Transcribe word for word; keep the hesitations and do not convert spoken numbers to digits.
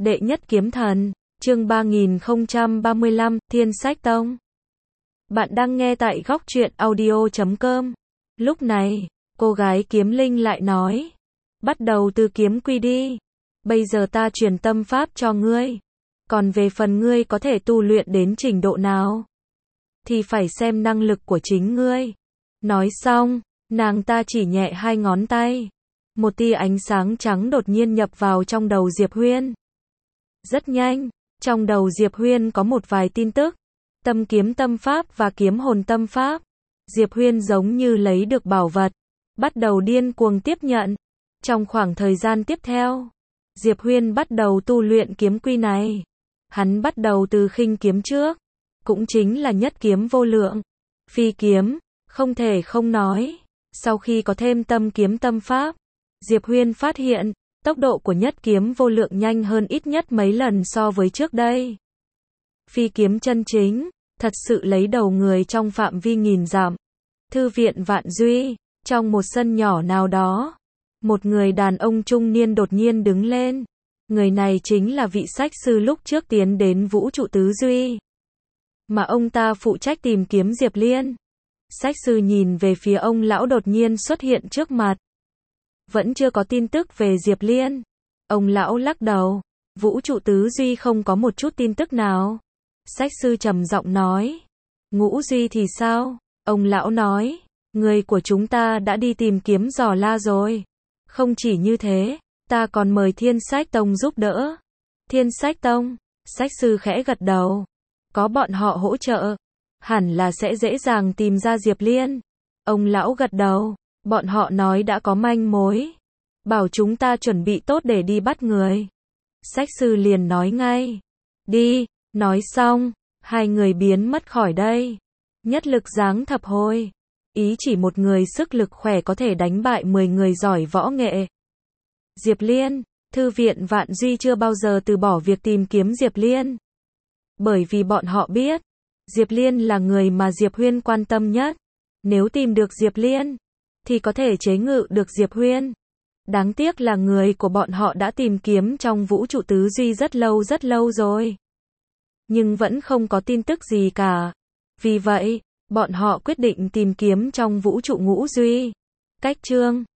Đệ nhất kiếm thần, chương ba nghìn không trăm ba mươi lăm, Thiên Sách Tông. Bạn đang nghe tại góc truyện audio chấm com. Lúc này, cô gái kiếm linh lại nói, bắt đầu từ kiếm quy đi. Bây giờ ta truyền tâm pháp cho ngươi. Còn về phần ngươi có thể tu luyện đến trình độ nào, thì phải xem năng lực của chính ngươi. Nói xong, nàng ta chỉ nhẹ hai ngón tay. Một tia ánh sáng trắng đột nhiên nhập vào trong đầu Diệp Huyên. Rất nhanh, trong đầu Diệp Huyên có một vài tin tức. Tâm kiếm tâm pháp và kiếm hồn tâm pháp. Diệp Huyên giống như lấy được bảo vật, bắt đầu điên cuồng tiếp nhận. Trong khoảng thời gian tiếp theo, Diệp Huyên bắt đầu tu luyện kiếm quy này. Hắn bắt đầu từ khinh kiếm trước, cũng chính là nhất kiếm vô lượng. Phi kiếm, không thể không nói, sau khi có thêm tâm kiếm tâm pháp, Diệp Huyên phát hiện, tốc độ của nhất kiếm vô lượng nhanh hơn ít nhất mấy lần so với trước đây. Phi kiếm chân chính, thật sự lấy đầu người trong phạm vi nghìn dặm. Thư viện Vạn Duy, trong một sân nhỏ nào đó, một người đàn ông trung niên đột nhiên đứng lên. Người này chính là vị sách sư lúc trước tiến đến vũ trụ tứ duy, mà ông ta phụ trách tìm kiếm Diệp Liên. Sách sư nhìn về phía ông lão đột nhiên xuất hiện trước mặt. Vẫn chưa có tin tức về Diệp Liên. Ông lão lắc đầu, vũ trụ tứ duy không có một chút tin tức nào. Sách sư trầm giọng nói, ngũ duy thì sao? Ông lão nói, người của chúng ta đã đi tìm kiếm dò la rồi. Không chỉ như thế, ta còn mời Thiên Sách Tông giúp đỡ. Thiên Sách Tông, sách sư khẽ gật đầu. Có bọn họ hỗ trợ, hẳn là sẽ dễ dàng tìm ra Diệp Liên. Ông lão gật đầu, bọn họ nói đã có manh mối, bảo chúng ta chuẩn bị tốt để đi bắt người. Sách sư liền nói ngay, đi. Nói xong, hai người biến mất khỏi đây. Nhất lực giáng thập hồi, ý chỉ một người sức lực khỏe có thể đánh bại mười người giỏi võ nghệ. Diệp Liên, Thư viện Vạn Duy chưa bao giờ từ bỏ việc tìm kiếm Diệp Liên. Bởi vì bọn họ biết, Diệp Liên là người mà Diệp Huyên quan tâm nhất. Nếu tìm được Diệp Liên, thì có thể chế ngự được Diệp Huyên. Đáng tiếc là người của bọn họ đã tìm kiếm trong vũ trụ tứ duy rất lâu rất lâu rồi, nhưng vẫn không có tin tức gì cả. Vì vậy, bọn họ quyết định tìm kiếm trong vũ trụ ngũ duy. Cách chương